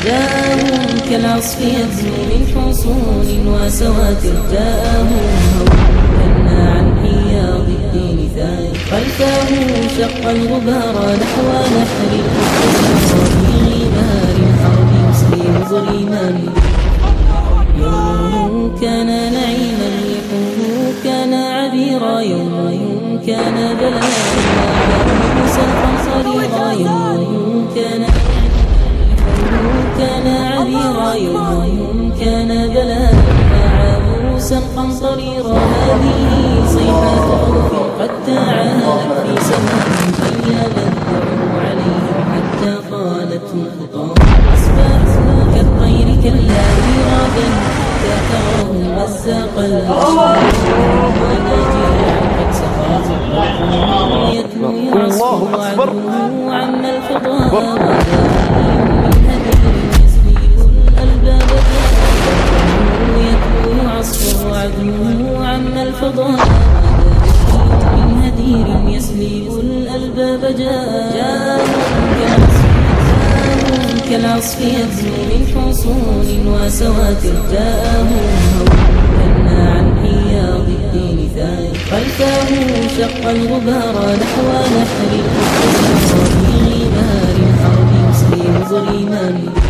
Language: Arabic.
جاءهم كالعصف يبزو من حصون وسواتر جاءهم هونا عن حياض الدين ثائر خلفه شق الغبار نحو نحر الكفر في غبار الحرب يسلم ظلما يوم كان نعيما يحوم كان عبيرا يوم كان بلاء مسلقا صريرا يوم كان عبيرا يوم كان بلاء عروسا قمطريرا هذه صيحة خوف قد تعالت في سماء خيالت تدعو عليهم حتى قالتهم خطام أصبحوا كالطير كلا إرادا تراهم مزاق الأشهر وناجيا قد سقط يتلو يعصر عدوه عم الفضاء عم الفضاء من هدير يسلب الألباب جاءهم كالعصف يبزو من حصون وسواتر جاءهم هونا عن حياض الدين ثائر خلفه شق الغبار نحو نحر الكفر في غبار الحرب يسلم ظلما